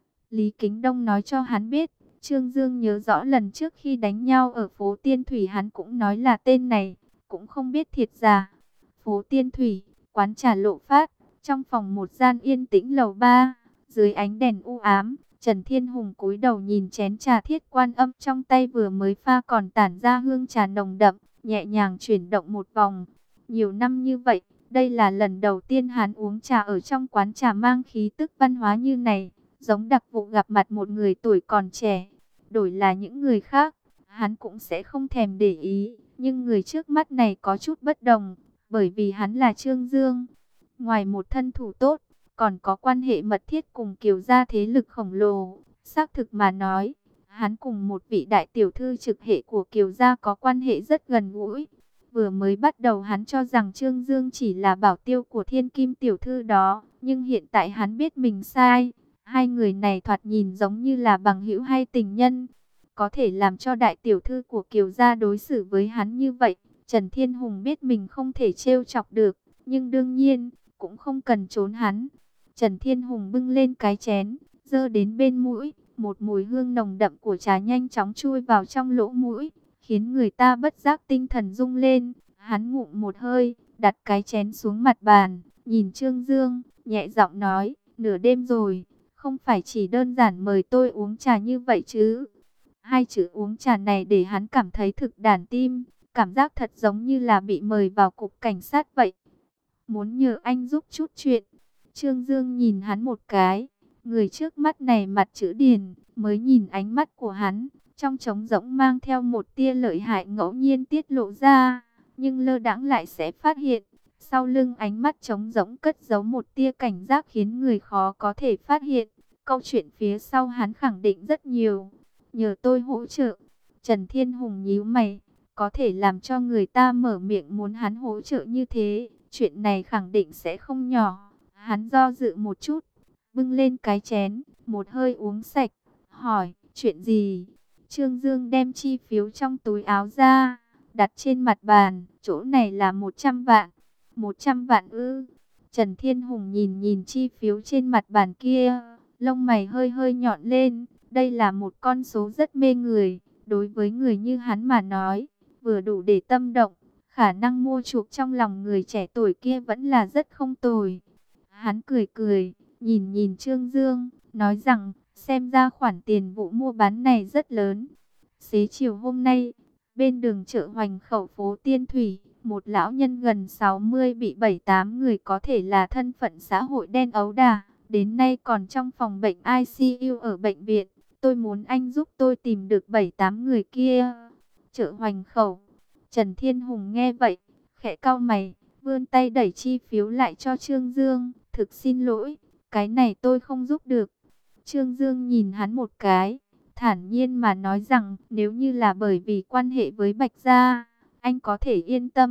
Lý Kính Đông nói cho hắn biết, Trương Dương nhớ rõ lần trước khi đánh nhau ở phố Tiên Thủy hắn cũng nói là tên này, cũng không biết thiệt giả. Phố Tiên Thủy, quán trà Lộ Phát, trong phòng một gian yên tĩnh lầu 3, dưới ánh đèn u ám, Trần Thiên Hùng cúi đầu nhìn chén trà Thiết Quan Âm trong tay vừa mới pha còn tản ra hương trà nồng đậm, nhẹ nhàng chuyển động một vòng. Nhiều năm như vậy, đây là lần đầu tiên hắn uống trà ở trong quán trà mang khí tức văn hóa như này, giống đặc vụ gặp mặt một người tuổi còn trẻ. Đổi là những người khác, hắn cũng sẽ không thèm để ý, nhưng người trước mắt này có chút bất đồng, bởi vì hắn là Trương Dương. Ngoài một thân thủ tốt, còn có quan hệ mật thiết cùng Kiều gia thế lực khổng lồ. Xác thực mà nói, hắn cùng một vị đại tiểu thư trực hệ của Kiều gia có quan hệ rất gần gũi. Vừa mới bắt đầu hắn cho rằng Trương Dương chỉ là bảo tiêu của Thiên Kim tiểu thư đó, nhưng hiện tại hắn biết mình sai. Hai người này thoạt nhìn giống như là bằng hữu hay tình nhân, có thể làm cho đại tiểu thư của Kiều gia đối xử với hắn như vậy. Trần Thiên Hùng biết mình không thể trêu chọc được, nhưng đương nhiên cũng không cần trốn hắn. Trần Thiên Hùng bưng lên cái chén, giơ đến bên mũi, một mùi hương nồng đậm của trà nhanh chóng chui vào trong lỗ mũi, khiến người ta bất giác tinh thần rung lên. Hắn ngụm một hơi, đặt cái chén xuống mặt bàn, nhìn Trương Dương, nhẹ giọng nói, nửa đêm rồi, không phải chỉ đơn giản mời tôi uống trà như vậy chứ. Hai chữ uống trà này để hắn cảm thấy thực đản tim, cảm giác thật giống như là bị mời vào cục cảnh sát vậy. Muốn nhờ anh giúp chút chuyện. Trương Dương nhìn hắn một cái, người trước mắt này mặt chữ điền, mới nhìn ánh mắt của hắn, trong trống rỗng mang theo một tia lợi hại ngẫu nhiên tiết lộ ra, nhưng lơ đãng lại sẽ phát hiện. Sau lưng ánh mắt trống rỗng cất giấu một tia cảnh giác khiến người khó có thể phát hiện. Câu chuyện phía sau hắn khẳng định rất nhiều. Nhờ tôi hỗ trợ. Trần Thiên Hùng nhíu mày, có thể làm cho người ta mở miệng muốn hắn hỗ trợ như thế, chuyện này khẳng định sẽ không nhỏ. Hắn do dự một chút, bưng lên cái chén, một hơi uống sạch, hỏi, chuyện gì? Trương Dương đem chi phiếu trong túi áo ra, đặt trên mặt bàn, chỗ này là 100 vạn. 100 vạn ư? Trần Thiên Hùng nhìn nhìn chi phiếu trên mặt bàn kia, lông mày hơi hơi nhọn lên. Đây là một con số rất mê người, đối với người như hắn mà nói, vừa đủ để tâm động, khả năng mua chuộc trong lòng người trẻ tuổi kia vẫn là rất không tồi. Hắn cười cười, nhìn nhìn Trương Dương, nói rằng, xem ra khoản tiền vụ mua bán này rất lớn. Xế chiều hôm nay, bên đường chợ Hoành Khẩu phố Tiên Thủy, một lão nhân gần 60 bị 7-8 người có thể là thân phận xã hội đen ấu đả, đến nay còn trong phòng bệnh ICU ở bệnh viện. Tôi muốn anh giúp tôi tìm được 7-8 người kia. Chợ Hoành Khẩu. Trần Thiên Hùng nghe vậy, khẽ cau mày, vươn tay đẩy chi phiếu lại cho Trương Dương. Thực xin lỗi, cái này tôi không giúp được. Trương Dương nhìn hắn một cái, thản nhiên mà nói rằng, nếu như là bởi vì quan hệ với Bạch Gia, anh có thể yên tâm.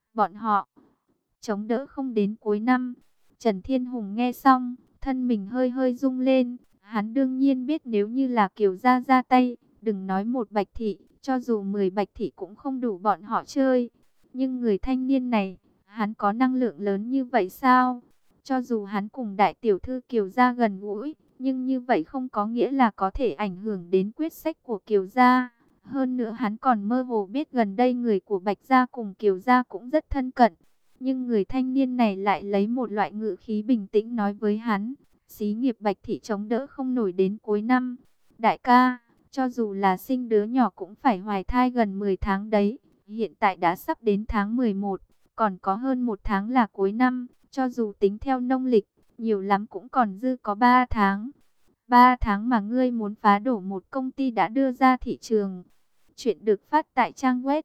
bọn họ chống đỡ không đến cuối năm. Trần Thiên Hùng nghe xong, thân mình hơi hơi rung lên. Hắn đương nhiên biết nếu như là Kiều gia ra tay, đừng nói một bạch thị, cho dù 10 bạch thị cũng không đủ bọn họ chơi. Nhưng người thanh niên này, hắn có năng lượng lớn như vậy sao? Cho dù hắn cùng đại tiểu thư Kiều gia gần gũi, nhưng như vậy không có nghĩa là có thể ảnh hưởng đến quyết sách của Kiều gia. Hơn nữa hắn còn mơ hồ biết gần đây người của Bạch gia cùng Kiều gia cũng rất thân cận. Nhưng người thanh niên này lại lấy một loại ngữ khí bình tĩnh nói với hắn, xí nghiệp Bạch thị chống đỡ không nổi đến cuối năm. Đại ca, cho dù là sinh đứa nhỏ cũng phải hoài thai gần 10 tháng đấy. Hiện tại đã sắp đến tháng 11, còn có hơn 1 tháng là cuối năm. Cho dù tính theo nông lịch, nhiều lắm cũng còn dư có 3 tháng. 3 tháng mà ngươi muốn phá đổ một công ty đã đưa ra thị trường. Chuyện được phát tại trang web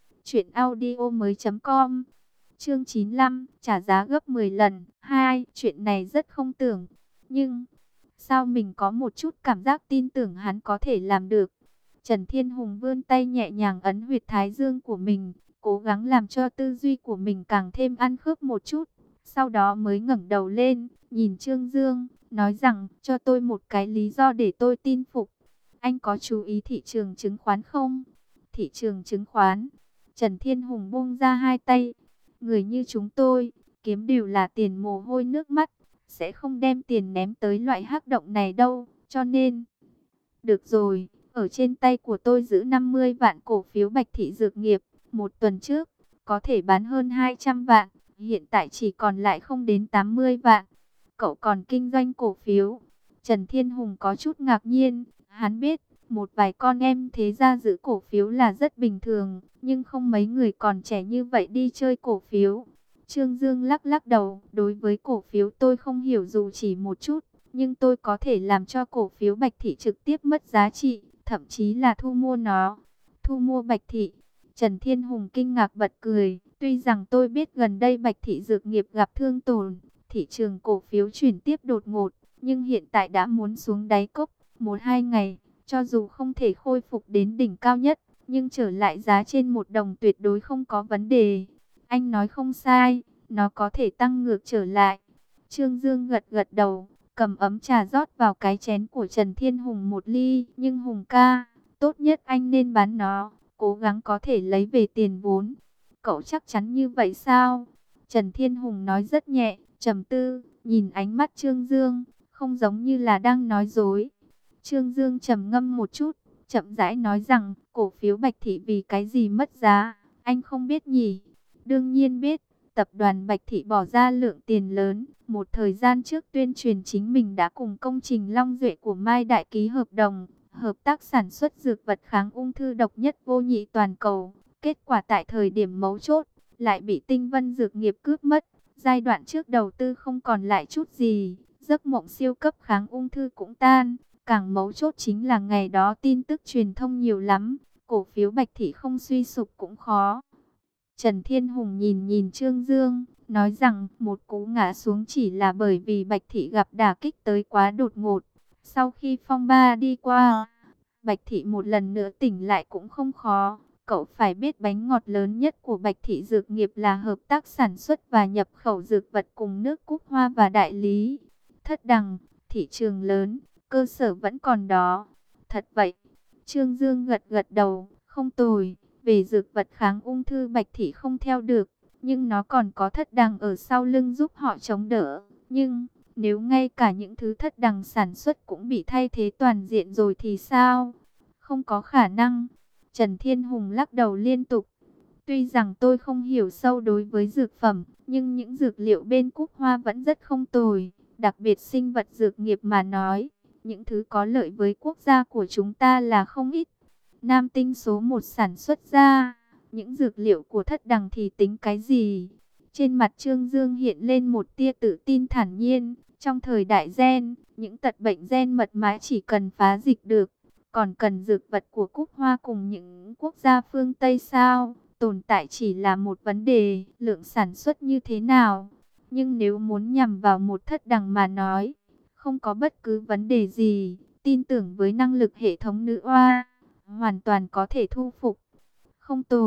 truyệnaudiomoi.com. Chương 95, trả giá gấp 10 lần. Chuyện này rất không tưởng, nhưng sao mình có một chút cảm giác tin tưởng hắn có thể làm được. Trần Thiên Hùng vươn tay nhẹ nhàng ấn huyệt thái dương của mình, cố gắng làm cho tư duy của mình càng thêm ăn khớp một chút. Sau đó mới ngẩng đầu lên, nhìn Trương Dương, nói rằng, cho tôi một cái lý do để tôi tin phục. Anh có chú ý thị trường chứng khoán không? Thị trường chứng khoán. Trần Thiên Hùng buông ra hai tay. Người như chúng tôi, kiếm đều là tiền mồ hôi nước mắt, sẽ không đem tiền ném tới loại hắc động này đâu, cho nên... Được rồi, ở trên tay của tôi giữ 50 vạn cổ phiếu Bạch Thị Dược Nghiệp, một tuần trước, có thể bán hơn 200 vạn, hiện tại chỉ còn lại không đến 80 vạn. Cậu còn kinh doanh cổ phiếu? Trần Thiên Hùng có chút ngạc nhiên, hắn biết, một vài con em thế gia giữ cổ phiếu là rất bình thường, nhưng không mấy người còn trẻ như vậy đi chơi cổ phiếu. Trương Dương lắc lắc đầu, đối với cổ phiếu tôi không hiểu dù chỉ một chút, nhưng tôi có thể làm cho cổ phiếu Bạch Thị trực tiếp mất giá trị, thậm chí là thu mua nó. Thu mua Bạch Thị? Trần Thiên Hùng kinh ngạc bật cười, tuy rằng tôi biết gần đây Bạch Thị Dược Nghiệp gặp thương tổn, thị trường cổ phiếu chuyển tiếp đột ngột, nhưng hiện tại đã muốn xuống đáy cốc, 1-2 ngày, cho dù không thể khôi phục đến đỉnh cao nhất, nhưng trở lại giá trên 1 đồng tuyệt đối không có vấn đề. Anh nói không sai, nó có thể tăng ngược trở lại. Trương Dương gật gật đầu, cầm ấm trà rót vào cái chén của Trần Thiên Hùng một ly. Nhưng Hùng ca, tốt nhất anh nên bán nó, cố gắng có thể lấy về tiền vốn. Cậu chắc chắn như vậy sao? Trần Thiên Hùng nói rất nhẹ, trầm tư, nhìn ánh mắt Trương Dương, không giống như là đang nói dối. Trương Dương trầm ngâm một chút, chậm rãi nói rằng, cổ phiếu Bạch Thị vì cái gì mất giá, anh không biết nhỉ? Đương nhiên biết, tập đoàn Bạch Thị bỏ ra lượng tiền lớn, một thời gian trước tuyên truyền chính mình đã cùng công trình Long Duệ của Mai Đại ký hợp đồng, hợp tác sản xuất dược vật kháng ung thư độc nhất vô nhị toàn cầu. Kết quả tại thời điểm mấu chốt, lại bị Tinh Vân Dược Nghiệp cướp mất. Giai đoạn trước đầu tư không còn lại chút gì, giấc mộng siêu cấp kháng ung thư cũng tan. Càng mấu chốt chính là ngày đó tin tức truyền thông nhiều lắm, cổ phiếu Bạch Thị không suy sụp cũng khó. Trần Thiên Hùng nhìn nhìn Trương Dương, nói rằng một cú ngã xuống chỉ là bởi vì Bạch Thị gặp đả kích tới quá đột ngột. Sau khi phong ba đi qua, Bạch Thị một lần nữa tỉnh lại cũng không khó. Cậu phải biết bánh ngọt lớn nhất của Bạch Thị Dược Nghiệp là hợp tác sản xuất và nhập khẩu dược vật cùng nước Cúc Hoa và đại lý. Thất đằng, thị trường lớn, cơ sở vẫn còn đó. Thật vậy. Trương Dương gật gật đầu, không tồi. Về dược vật kháng ung thư Bạch Thị không theo được, nhưng nó còn có thất đằng ở sau lưng giúp họ chống đỡ. Nhưng nếu ngay cả những thứ thất đằng sản xuất cũng bị thay thế toàn diện rồi thì sao? Không có khả năng. Trần Thiên Hùng lắc đầu liên tục. Tuy rằng tôi không hiểu sâu đối với dược phẩm, nhưng những dược liệu bên Cúc Hoa vẫn rất không tồi. Đặc biệt sinh vật dược nghiệp mà nói, những thứ có lợi với quốc gia của chúng ta là không ít. Nam Tinh số 1 sản xuất ra, những dược liệu của thất đằng thì tính cái gì? Trên mặt Trương Dương hiện lên một tia tự tin thản nhiên. Trong thời đại gen, những tật bệnh gen mật mã chỉ cần phá dịch được. Còn cần dược vật của Cúc Hoa cùng những quốc gia phương Tây sao? Tồn tại chỉ là một vấn đề, lượng sản xuất như thế nào? Nhưng nếu muốn nhằm vào một thất đằng mà nói, không có bất cứ vấn đề gì. Tin tưởng với năng lực hệ thống nữ oa, hoàn toàn có thể thu phục. Không tồi,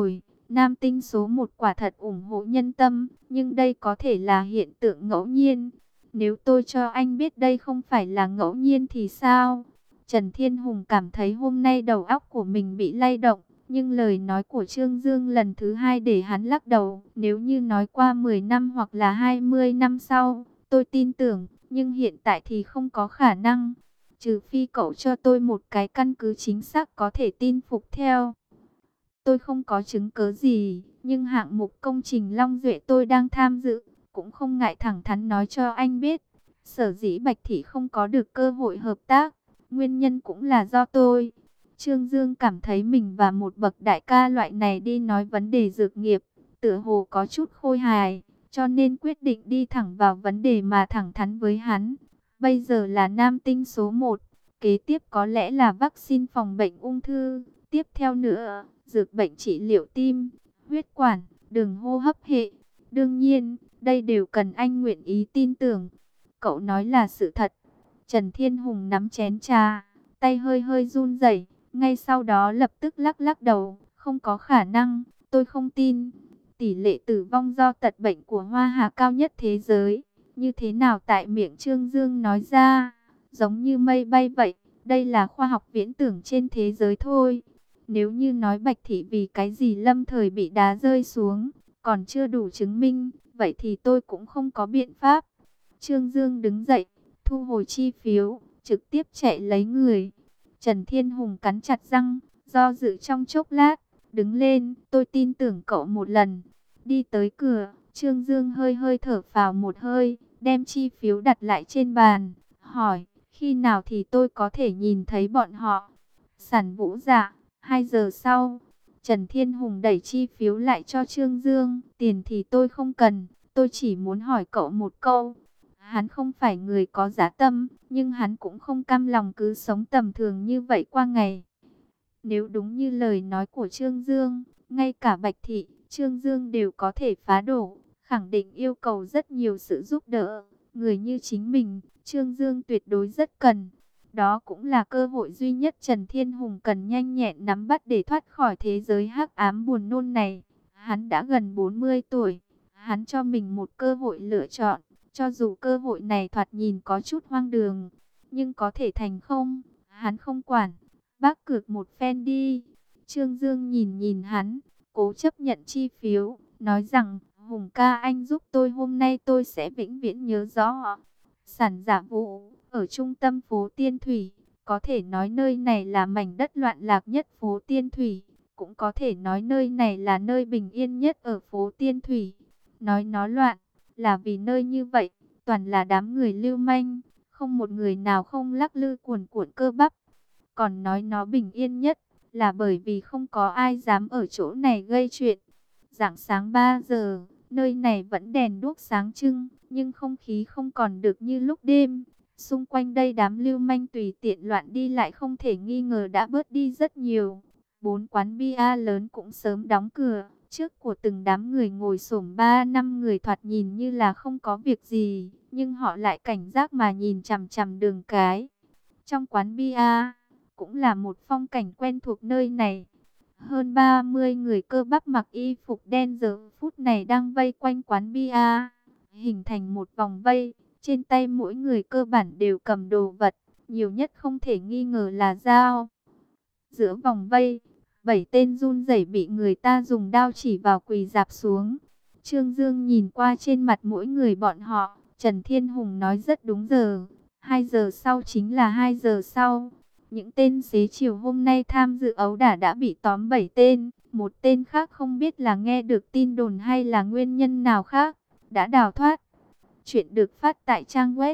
Nam tinh số 1 quả thật ủng hộ nhân tâm, nhưng đây có thể là hiện tượng ngẫu nhiên. Nếu tôi cho anh biết đây không phải là ngẫu nhiên thì sao? Trần Thiên Hùng cảm thấy hôm nay đầu óc của mình bị lay động, nhưng lời nói của Trương Dương lần thứ hai để hắn lắc đầu. Nếu như nói qua 10 năm hoặc là 20 năm sau, tôi tin tưởng, nhưng hiện tại thì không có khả năng. Trừ phi cậu cho tôi một cái căn cứ chính xác có thể tin phục theo. Tôi không có chứng cứ gì, nhưng hạng mục công trình Long Duệ tôi đang tham dự, cũng không ngại thẳng thắn nói cho anh biết. Sở dĩ Bạch Thị không có được cơ hội hợp tác, nguyên nhân cũng là do tôi. Trương Dương cảm thấy mình và một bậc đại ca loại này đi nói vấn đề dược nghiệp, tựa hồ có chút khôi hài, cho nên quyết định đi thẳng vào vấn đề mà thẳng thắn với hắn. Bây giờ là nam tinh số 1, kế tiếp có lẽ là vaccine phòng bệnh ung thư, tiếp theo nữa, dược bệnh trị liệu tim, huyết quản, đường hô hấp hệ. Đương nhiên, đây đều cần anh nguyện ý tin tưởng. Cậu nói là sự thật. Trần Thiên Hùng nắm chén trà, tay hơi hơi run rẩy, ngay sau đó lập tức lắc lắc đầu, không có khả năng, tôi không tin. Tỷ lệ tử vong do tật bệnh của Hoa Hà cao nhất thế giới, như thế nào tại miệng Trương Dương nói ra, giống như mây bay vậy, đây là khoa học viễn tưởng trên thế giới thôi. Nếu như nói Bạch Thị vì cái gì lâm thời bị đá rơi xuống, còn chưa đủ chứng minh, vậy thì tôi cũng không có biện pháp. Trương Dương đứng dậy, thu hồi chi phiếu, trực tiếp chạy lấy người. Trần Thiên Hùng cắn chặt răng, do dự trong chốc lát, đứng lên, tôi tin tưởng cậu một lần. Đi tới cửa, Trương Dương hơi hơi thở phào một hơi, đem chi phiếu đặt lại trên bàn, hỏi, khi nào thì tôi có thể nhìn thấy bọn họ? Sản Vũ dạ, 2 giờ sau. Trần Thiên Hùng đẩy chi phiếu lại cho Trương Dương, tiền thì tôi không cần, tôi chỉ muốn hỏi cậu một câu. Hắn không phải người có dã tâm, nhưng hắn cũng không cam lòng cứ sống tầm thường như vậy qua ngày. Nếu đúng như lời nói của Trương Dương, ngay cả Bạch Thị, Trương Dương đều có thể phá đổ, khẳng định yêu cầu rất nhiều sự giúp đỡ. Người như chính mình, Trương Dương tuyệt đối rất cần. Đó cũng là cơ hội duy nhất Trần Thiên Hùng cần nhanh nhẹn nắm bắt để thoát khỏi thế giới hắc ám buồn nôn này. Hắn đã gần 40 tuổi, hắn cho mình một cơ hội lựa chọn. Cho dù cơ hội này thoạt nhìn có chút hoang đường, nhưng có thể thành không, hắn không quản. Bác cược một phen đi. Trương Dương nhìn nhìn hắn, cố chấp nhận chi phiếu, nói rằng, Hùng ca anh giúp tôi hôm nay tôi sẽ vĩnh viễn nhớ rõ. Sản Giả Vũ, ở trung tâm phố Tiên Thủy, có thể nói nơi này là mảnh đất loạn lạc nhất phố Tiên Thủy, cũng có thể nói nơi này là nơi bình yên nhất ở phố Tiên Thủy. Nói nó loạn, là vì nơi như vậy, toàn là đám người lưu manh, không một người nào không lắc lư cuồn cuộn cơ bắp. Còn nói nó bình yên nhất, là bởi vì không có ai dám ở chỗ này gây chuyện. Rạng sáng 3 giờ, nơi này vẫn đèn đuốc sáng trưng, nhưng không khí không còn được như lúc đêm. Xung quanh đây đám lưu manh tùy tiện loạn đi lại không thể nghi ngờ đã bớt đi rất nhiều. 4 quán bia lớn cũng sớm đóng cửa. Trước của từng đám người ngồi xổm 3-5 người thoạt nhìn như là không có việc gì, nhưng họ lại cảnh giác mà nhìn chằm chằm đường cái. Trong quán bia, cũng là một phong cảnh quen thuộc nơi này. Hơn 30 người cơ bắp mặc y phục đen giờ phút này đang vây quanh quán bia, hình thành một vòng vây. Trên tay mỗi người cơ bản đều cầm đồ vật, nhiều nhất không thể nghi ngờ là dao. Giữa vòng vây, 7 tên run rẩy bị người ta dùng đao chỉ vào quỳ rạp xuống. Trương Dương nhìn qua trên mặt mỗi người bọn họ, Trần Thiên Hùng nói rất đúng giờ. 2 giờ sau chính là 2 giờ sau. Những tên xế chiều hôm nay tham dự ấu đả đã bị tóm 7 tên. Một tên khác không biết là nghe được tin đồn hay là nguyên nhân nào khác, đã đào thoát. Chuyện được phát tại trang web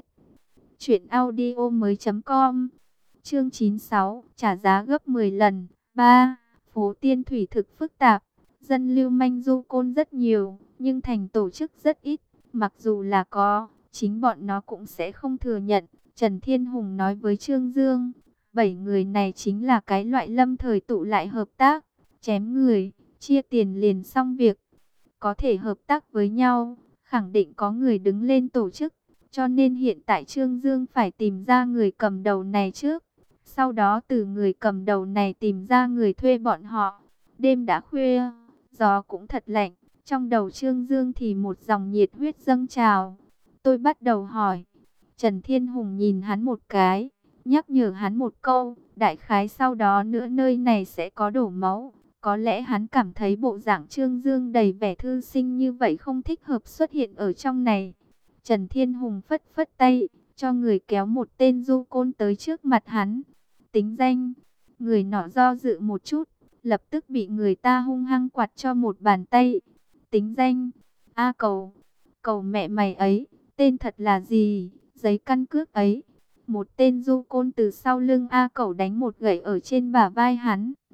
truyệnaudiomoi.com. Chương 96, trả giá gấp 10 lần. 3. Phố Tiên Thủy thực phức tạp, dân lưu manh du côn rất nhiều, nhưng thành tổ chức rất ít. Mặc dù là có, chính bọn nó cũng sẽ không thừa nhận. Trần Thiên Hùng nói với Trương Dương, 7 người này chính là cái loại lâm thời tụ lại hợp tác, chém người, chia tiền liền xong việc. Có thể hợp tác với nhau, khẳng định có người đứng lên tổ chức. Cho nên hiện tại Trương Dương phải tìm ra người cầm đầu này trước. Sau đó từ người cầm đầu này tìm ra người thuê bọn họ. Đêm đã khuya, Gió cũng thật lạnh, trong đầu Trương Dương thì một dòng nhiệt huyết dâng trào. Tôi bắt đầu hỏi. Trần Thiên Hùng nhìn hắn một cái, nhắc nhở hắn một câu, đại khái sau đó nữa nơi này sẽ có đổ máu. Có lẽ hắn cảm thấy bộ dạng Trương Dương đầy vẻ thư sinh như vậy không thích hợp xuất hiện ở trong này. Trần Thiên Hùng phất phất tay, cho người kéo một tên du côn tới trước mặt hắn. Tính danh, người nọ do dự một chút, lập tức bị người ta hung hăng quạt cho một bàn tay. Tính danh, A Cầu, cầu mẹ mày ấy, tên thật là gì, giấy căn cước ấy. Một tên du côn từ sau lưng A Cẩu đánh một gậy ở trên bả vai hắn.